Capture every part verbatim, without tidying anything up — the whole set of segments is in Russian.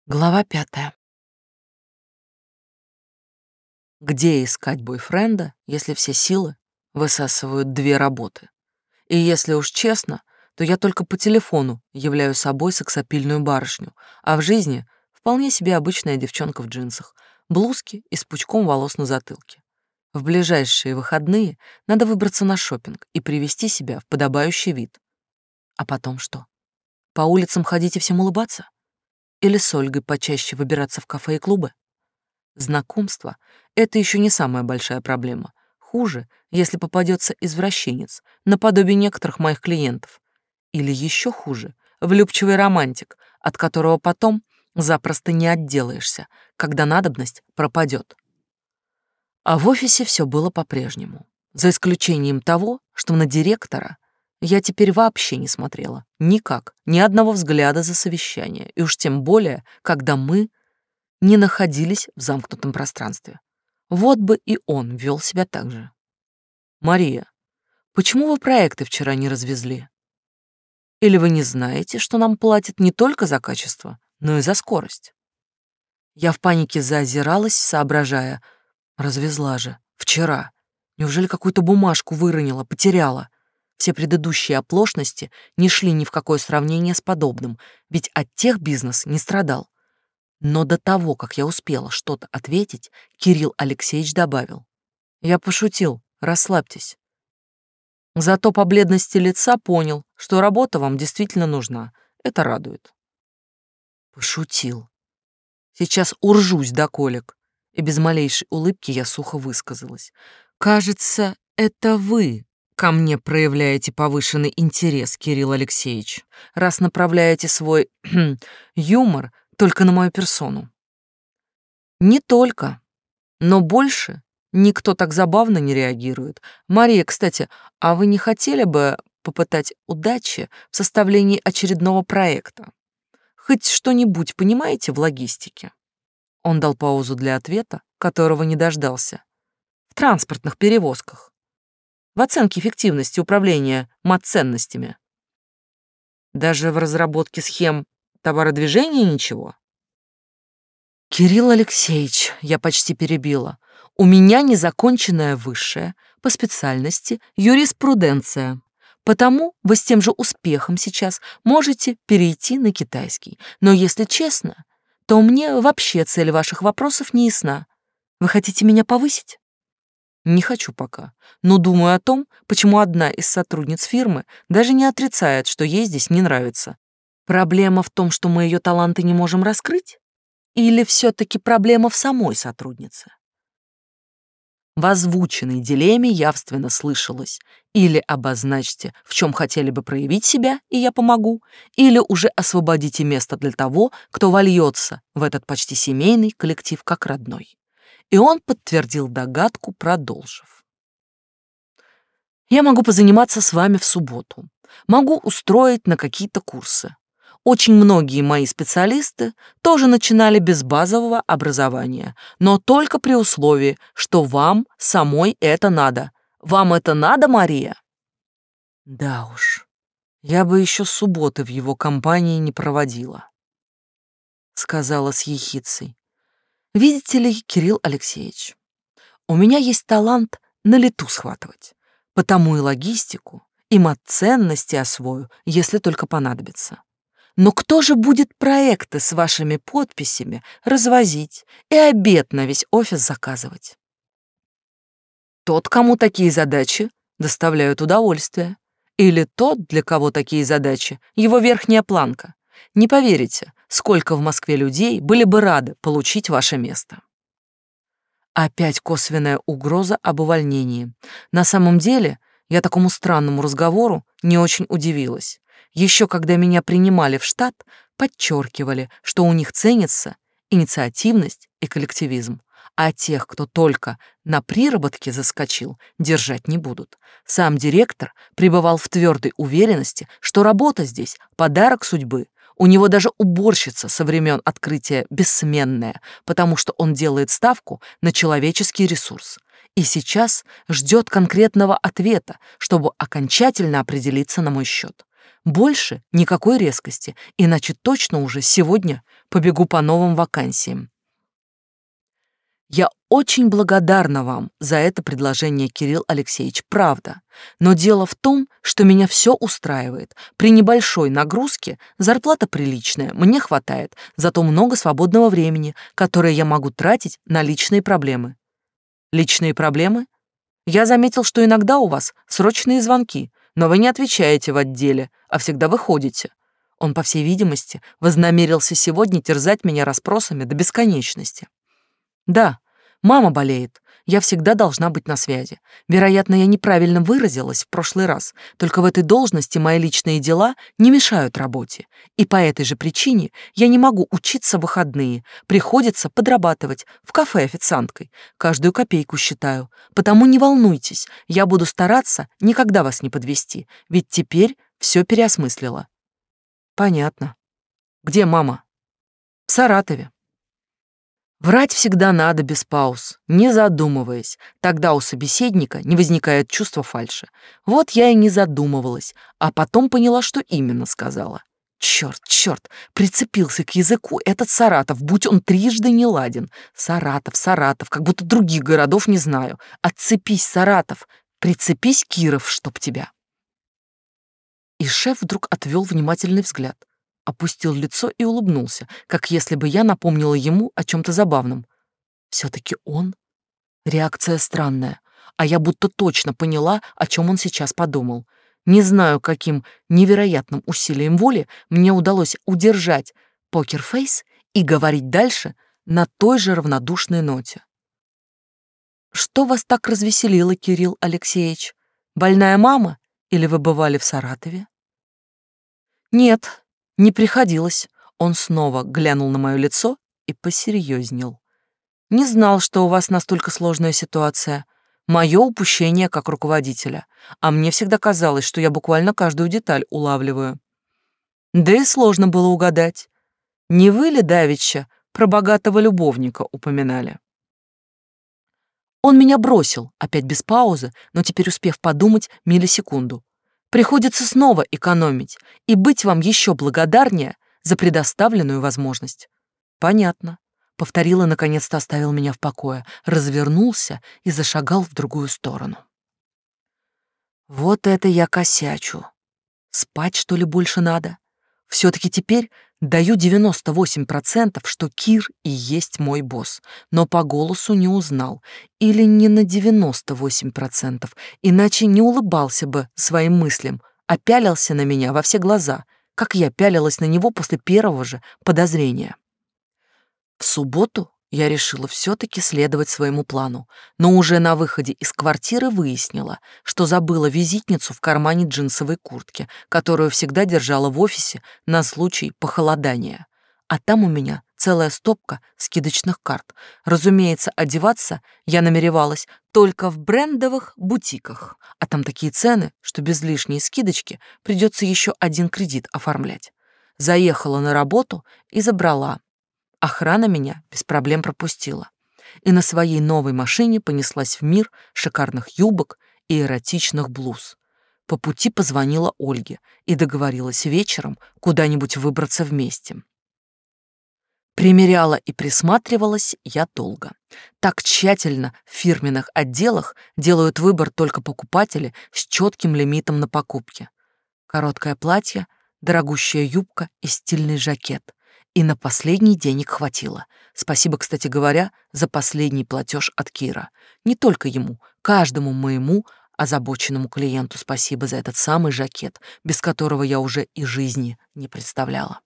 Глава пятая. Где искать бойфренда, если все силы высасывают две работы? И если уж честно, то я только по телефону являю собой сексапильную барышню, а в жизни вполне себе обычная девчонка в джинсах, блузке и с пучком волос на затылке. В ближайшие выходные надо выбраться на шопинг и привести себя в подобающий вид. А потом что? По улицам ходить и всем улыбаться? Или с Ольгой почаще выбираться в кафе и клубы? Знакомство — это еще не самая большая проблема. Хуже, если попадется извращенец, наподобие некоторых моих клиентов. Или еще хуже — влюбчивый романтик, от которого потом запросто не отделаешься, когда надобность пропадет. А в офисе все было по-прежнему, за исключением того, что на директора я теперь вообще не смотрела. Никак, ни одного взгляда за совещание, и уж тем более, когда мы не находились в замкнутом пространстве. Вот бы и он вел себя так же. «Мария, почему вы проекты вчера не развезли? Или вы не знаете, что нам платят не только за качество, но и за скорость?» Я в панике заозиралась, соображая. Развезла же. Вчера. Неужели какую-то бумажку выронила, потеряла? Все предыдущие оплошности не шли ни в какое сравнение с подобным, ведь от тех бизнес не страдал. Но до того, как я успела что-то ответить, Кирилл Алексеевич добавил: «Я пошутил, расслабьтесь. Зато по бледности лица понял, что работа вам действительно нужна. Это радует». Пошутил. Сейчас уржусь до колик. И без малейшей улыбки я сухо высказалась. «Кажется, это вы ко мне проявляете повышенный интерес, Кирилл Алексеевич, раз направляете свой юмор только на мою персону». «Не только, но больше никто так забавно не реагирует. Мария, кстати, а вы не хотели бы попытать удачи в составлении очередного проекта? Хоть что-нибудь понимаете в логистике?» Он дал паузу для ответа, которого не дождался. «В транспортных перевозках, в оценке эффективности управления мат-ценностями. Даже в разработке схем товародвижения ничего?» «Кирилл Алексеевич», — я почти перебила, — «у меня незаконченное высшее по специальности юриспруденция, потому вы с тем же успехом сейчас можете перейти на китайский. Но если честно, то мне вообще цель ваших вопросов не ясна. Вы хотите меня повысить?» «Не хочу пока, но думаю о том, почему одна из сотрудниц фирмы даже не отрицает, что ей здесь не нравится. Проблема в том, что мы ее таланты не можем раскрыть? Или все-таки проблема в самой сотруднице?» В озвученной дилемме явственно слышалось: или обозначьте, в чем хотели бы проявить себя, и я помогу, или уже освободите место для того, кто вольется в этот почти семейный коллектив как родной. И он подтвердил догадку, продолжив: «Я могу позаниматься с вами в субботу, могу устроить на какие-то курсы. Очень многие мои специалисты тоже начинали без базового образования, но только при условии, что вам самой это надо. Вам это надо, Мария?» Да уж, я бы еще субботы в его компании не проводила, сказала с ехицей. «Видите ли, Кирилл Алексеевич, у меня есть талант на лету схватывать, потому и логистику, и мат-ценности освою, если только понадобится. Но кто же будет проекты с вашими подписями развозить и обед на весь офис заказывать? Тот, кому такие задачи доставляют удовольствие. Или тот, для кого такие задачи — его верхняя планка. Не поверите, сколько в Москве людей были бы рады получить ваше место». Опять косвенная угроза об увольнении. На самом деле, я такому странному разговору не очень удивилась. Еще когда меня принимали в штат, подчеркивали, что у них ценится инициативность и коллективизм, а тех, кто только на приработке заскочил, держать не будут. Сам директор пребывал в твердой уверенности, что работа здесь — подарок судьбы. У него даже уборщица со времен открытия бессменная, потому что он делает ставку на человеческий ресурс. И сейчас ждет конкретного ответа, чтобы окончательно определиться на мой счет. Больше никакой резкости, иначе точно уже сегодня побегу по новым вакансиям. Я очень благодарна вам за это предложение, Кирилл Алексеевич, правда. Но дело в том, что меня все устраивает. При небольшой нагрузке зарплата приличная, мне хватает, зато много свободного времени, которое я могу тратить на личные проблемы. Личные проблемы? Я заметил, что иногда у вас срочные звонки, но вы не отвечаете в отделе, а всегда выходите. Он, по всей видимости, вознамерился сегодня терзать меня расспросами до бесконечности. Да, мама болеет. Я всегда должна быть на связи. Вероятно, я неправильно выразилась в прошлый раз, только в этой должности мои личные дела не мешают работе. И по этой же причине я не могу учиться в выходные. Приходится подрабатывать в кафе официанткой. Каждую копейку считаю. Потому не волнуйтесь, я буду стараться никогда вас не подвести, ведь теперь все переосмыслила. Понятно. Где мама? В Саратове. Врать всегда надо без пауз, не задумываясь. Тогда у собеседника не возникает чувства фальши. Вот я и не задумывалась, а потом поняла, что именно сказала. Черт, черт, прицепился к языку этот Саратов, будь он трижды не ладен. Саратов, Саратов, как будто других городов не знаю. Отцепись, Саратов, прицепись, Киров, чтоб тебя. И шеф вдруг отвел внимательный взгляд, опустил лицо и улыбнулся, как если бы я напомнила ему о чем-то забавном. Все-таки он? Реакция странная, а я будто точно поняла, о чем он сейчас подумал. Не знаю, каким невероятным усилием воли мне удалось удержать покерфейс и говорить дальше на той же равнодушной ноте. Что вас так развеселило, Кирилл Алексеевич? Больная мама или вы бывали в Саратове? Нет, не приходилось. Он снова глянул на мое лицо и посерьезнел. Не знал, что у вас настолько сложная ситуация. Мое упущение как руководителя. А мне всегда казалось, что я буквально каждую деталь улавливаю. Да и сложно было угадать. Не вы ли давеча про богатого любовника упоминали? Он меня бросил, опять без паузы, но теперь успев подумать миллисекунду. Приходится снова экономить и быть вам еще благодарнее за предоставленную возможность. Понятно. Повторил и наконец-то оставил меня в покое, развернулся и зашагал в другую сторону. Вот это я косячу. Спать, что ли, больше надо? Все-таки теперь даю девяносто восемь процентов, что Кир и есть мой босс, но по голосу не узнал. Или не на девяносто восемь процентов, иначе не улыбался бы своим мыслям, а пялился на меня во все глаза, как я пялилась на него после первого же подозрения. В субботу я решила все-таки следовать своему плану, но уже на выходе из квартиры выяснила, что забыла визитницу в кармане джинсовой куртки, которую всегда держала в офисе на случай похолодания. А там у меня целая стопка скидочных карт. Разумеется, одеваться я намеревалась только в брендовых бутиках, а там такие цены, что без лишней скидочки придется еще один кредит оформлять. Заехала на работу и забрала. Охрана меня без проблем пропустила. И на своей новой машине понеслась в мир шикарных юбок и эротичных блуз. По пути позвонила Ольге и договорилась вечером куда-нибудь выбраться вместе. Примеряла и присматривалась я долго. Так тщательно в фирменных отделах делают выбор только покупатели с четким лимитом на покупки. Короткое платье, дорогущая юбка и стильный жакет. И на последний денег хватило. Спасибо, кстати говоря, за последний платеж от Кира. Не только ему, каждому моему озабоченному клиенту спасибо за этот самый жакет, без которого я уже и жизни не представляла.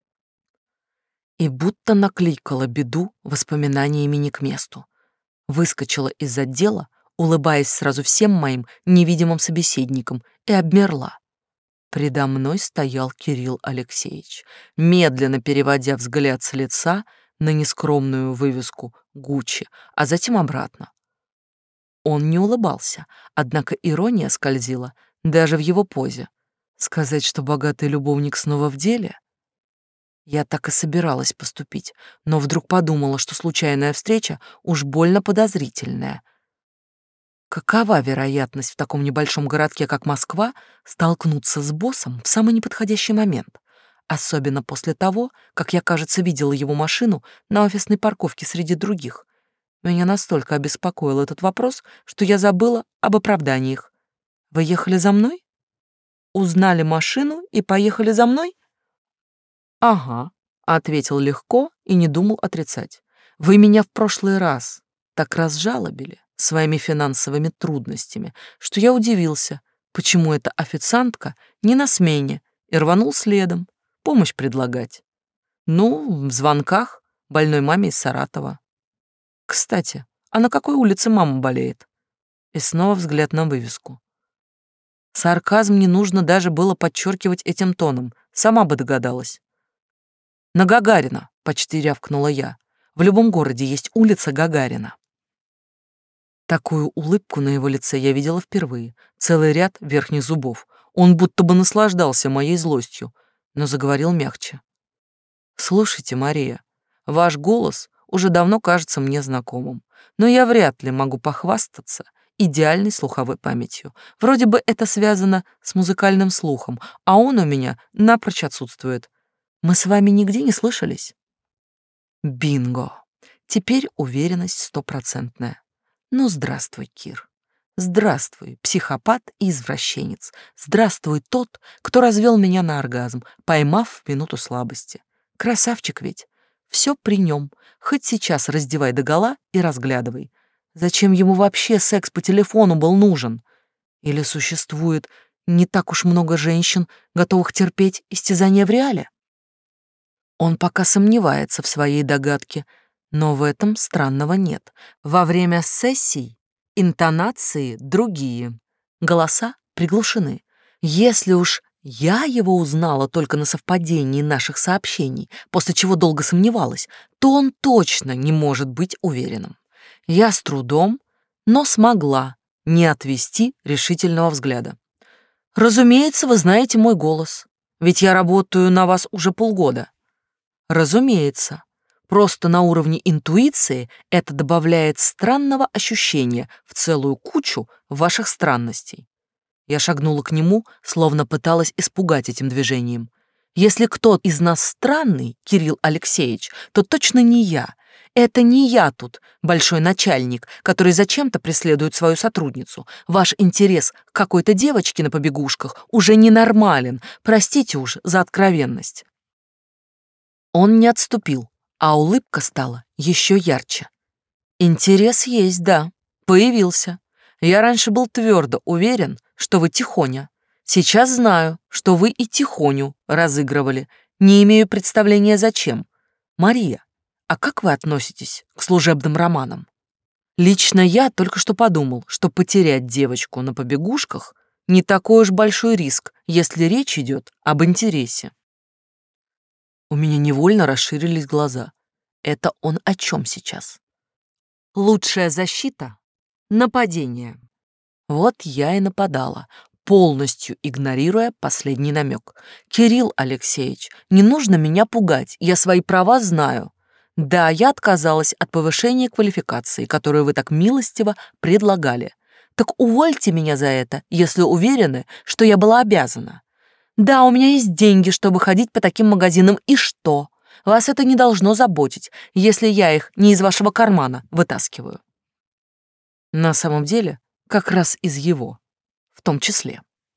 И будто накликала беду воспоминаниями не к месту. Выскочила из отдела, улыбаясь сразу всем моим невидимым собеседникам, и обмерла. Предо мной стоял Кирилл Алексеевич, медленно переводя взгляд с лица на нескромную вывеску «Гуччи», а затем обратно. Он не улыбался, однако ирония скользила даже в его позе. Сказать, что богатый любовник снова в деле? Я так и собиралась поступить, но вдруг подумала, что случайная встреча уж больно подозрительная. Какова вероятность в таком небольшом городке, как Москва, столкнуться с боссом в самый неподходящий момент? Особенно после того, как я, кажется, видела его машину на офисной парковке среди других. Меня настолько обеспокоил этот вопрос, что я забыла об оправданиях. Вы ехали за мной? Узнали машину и поехали за мной? Ага, ответил легко и не думал отрицать. Вы меня в прошлый раз так разжалобили своими финансовыми трудностями, что я удивился, почему эта официантка не на смене, и рванул следом, помощь предлагать. Ну, в звонках больной маме из Саратова. Кстати, а на какой улице мама болеет? И снова взгляд на вывеску. Сарказм не нужно даже было подчеркивать этим тоном, сама бы догадалась. На Гагарина, почти рявкнула я. В любом городе есть улица Гагарина. Такую улыбку на его лице я видела впервые, целый ряд верхних зубов. Он будто бы наслаждался моей злостью, но заговорил мягче. «Слушайте, Мария, ваш голос уже давно кажется мне знакомым, но я вряд ли могу похвастаться идеальной слуховой памятью. Вроде бы это связано с музыкальным слухом, а он у меня напрочь отсутствует. Мы с вами нигде не слышались?» Бинго! Теперь уверенность стопроцентная. Ну, здравствуй, Кир. Здравствуй, психопат и извращенец. Здравствуй, тот, кто развел меня на оргазм, поймав в минуту слабости. Красавчик ведь. Все при нем. Хоть сейчас раздевай догола и разглядывай. Зачем ему вообще секс по телефону был нужен? Или существует не так уж много женщин, готовых терпеть истязания в реале? Он пока сомневается в своей догадке, но в этом странного нет. Во время сессий интонации другие, голоса приглушены. Если уж я его узнала только на совпадении наших сообщений, после чего долго сомневалась, то он точно не может быть уверенным. Я с трудом, но смогла не отвести решительного взгляда. «Разумеется, вы знаете мой голос, ведь я работаю на вас уже полгода». «Разумеется. Просто на уровне интуиции это добавляет странного ощущения в целую кучу ваших странностей». Я шагнула к нему, словно пыталась испугать этим движением. «Если кто из нас странный, Кирилл Алексеевич, то точно не я. Это не я тут, большой начальник, который зачем-то преследует свою сотрудницу. Ваш интерес к какой-то девочке на побегушках уже ненормален. Простите уж за откровенность». Он не отступил, а улыбка стала еще ярче. «Интерес есть, да, появился. Я раньше был твердо уверен, что вы тихоня. Сейчас знаю, что вы и тихоню разыгрывали. Не имею представления, зачем. Мария, а как вы относитесь к служебным романам? Лично я только что подумал, что потерять девочку на побегушках не такой уж большой риск, если речь идет об интересе». У меня невольно расширились глаза. Это он о чем сейчас? Лучшая защита — нападение. Вот я и нападала, полностью игнорируя последний намек. «Кирилл Алексеевич, не нужно меня пугать, я свои права знаю. Да, я отказалась от повышения квалификации, которую вы так милостиво предлагали. Так увольте меня за это, если уверены, что я была обязана. Да, у меня есть деньги, чтобы ходить по таким магазинам, и что? Вас это не должно заботить, если я их не из вашего кармана вытаскиваю». На самом деле, как раз из его, в том числе.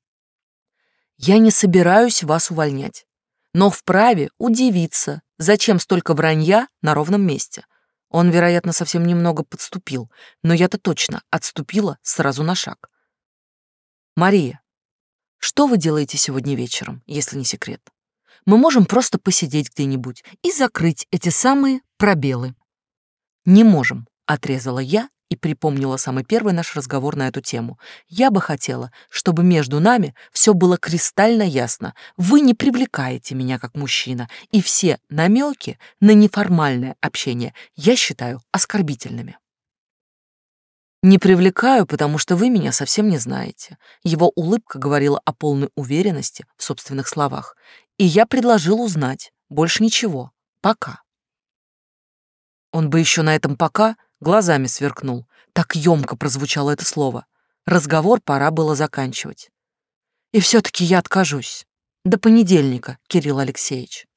«Я не собираюсь вас увольнять, но вправе удивиться, зачем столько вранья на ровном месте. Он, вероятно, совсем немного подступил, но я-то точно отступила сразу на шаг. Мария, что вы делаете сегодня вечером, если не секрет? Мы можем просто посидеть где-нибудь и закрыть эти самые пробелы». «Не можем», — отрезала я и припомнила самый первый наш разговор на эту тему. «Я бы хотела, чтобы между нами все было кристально ясно. Вы не привлекаете меня как мужчина, и все намеки на неформальное общение я считаю оскорбительными». «Не привлекаю, потому что вы меня совсем не знаете». Его улыбка говорила о полной уверенности в собственных словах. И я предложил узнать. Больше ничего. Пока. Он бы еще на этом «пока» глазами сверкнул. Так ёмко прозвучало это слово. Разговор пора было заканчивать. И все-таки я откажусь. До понедельника, Кирилл Алексеевич.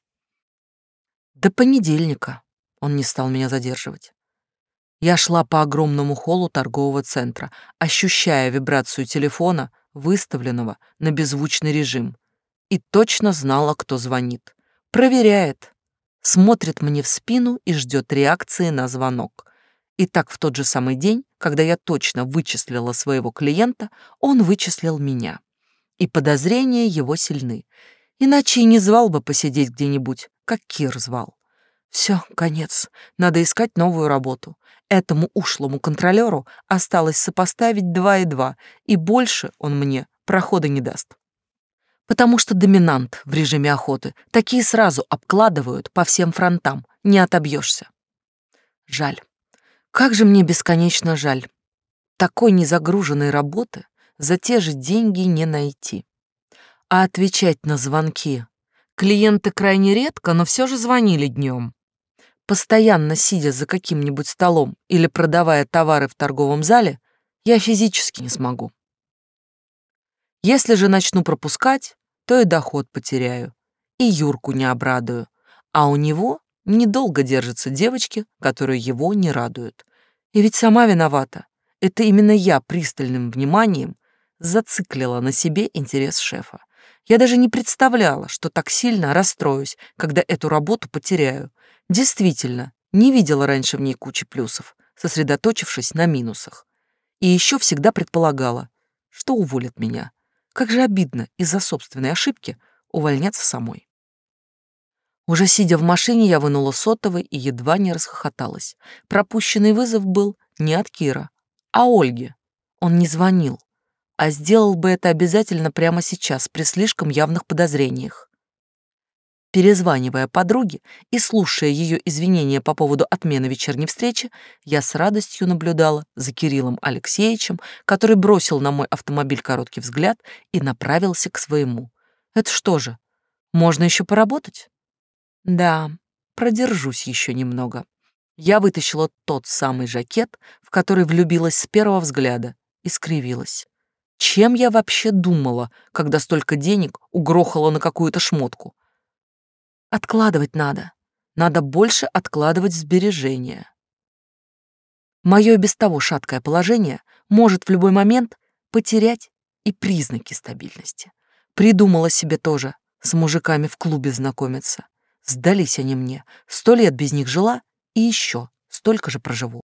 До понедельника. Он не стал меня задерживать. Я шла по огромному холлу торгового центра, ощущая вибрацию телефона, выставленного на беззвучный режим, и точно знала, кто звонит. Проверяет, смотрит мне в спину и ждет реакции на звонок. И так в тот же самый день, когда я точно вычислила своего клиента, он вычислил меня. И подозрения его сильны. Иначе и не звал бы посидеть где-нибудь, как Кир звал. Все, конец. Надо искать новую работу. Этому ушлому контролеру осталось сопоставить два и два, и больше он мне прохода не даст. Потому что доминант в режиме охоты такие сразу обкладывают по всем фронтам, не отобьешься. Жаль. Как же мне бесконечно жаль. Такой незагруженной работы за те же деньги не найти. А отвечать на звонки клиенты крайне редко, но все же звонили днем. Постоянно сидя за каким-нибудь столом или продавая товары в торговом зале, я физически не смогу. Если же начну пропускать, то и доход потеряю, и Юрку не обрадую, а у него недолго держатся девочки, которые его не радуют. И ведь сама виновата. Это именно я пристальным вниманием зациклила на себе интерес шефа. Я даже не представляла, что так сильно расстроюсь, когда эту работу потеряю. Действительно, не видела раньше в ней кучи плюсов, сосредоточившись на минусах. И еще всегда предполагала, что уволят меня. Как же обидно из-за собственной ошибки увольняться самой. Уже сидя в машине, я вынула сотовый и едва не расхохоталась. Пропущенный вызов был не от Кира, а Ольги. Он не звонил, а сделал бы это обязательно прямо сейчас при слишком явных подозрениях. Перезванивая подруге и слушая ее извинения по поводу отмены вечерней встречи, я с радостью наблюдала за Кириллом Алексеевичем, который бросил на мой автомобиль короткий взгляд и направился к своему. Это что же, можно еще поработать? Да, продержусь еще немного. Я вытащила тот самый жакет, в который влюбилась с первого взгляда, и скривилась. Чем я вообще думала, когда столько денег угрохала на какую-то шмотку? Откладывать надо. Надо больше откладывать сбережения. Мое и без того шаткое положение может в любой момент потерять и признаки стабильности. Придумала себе тоже с мужиками в клубе знакомиться. Сдались они мне. Сто лет без них жила и еще столько же проживу.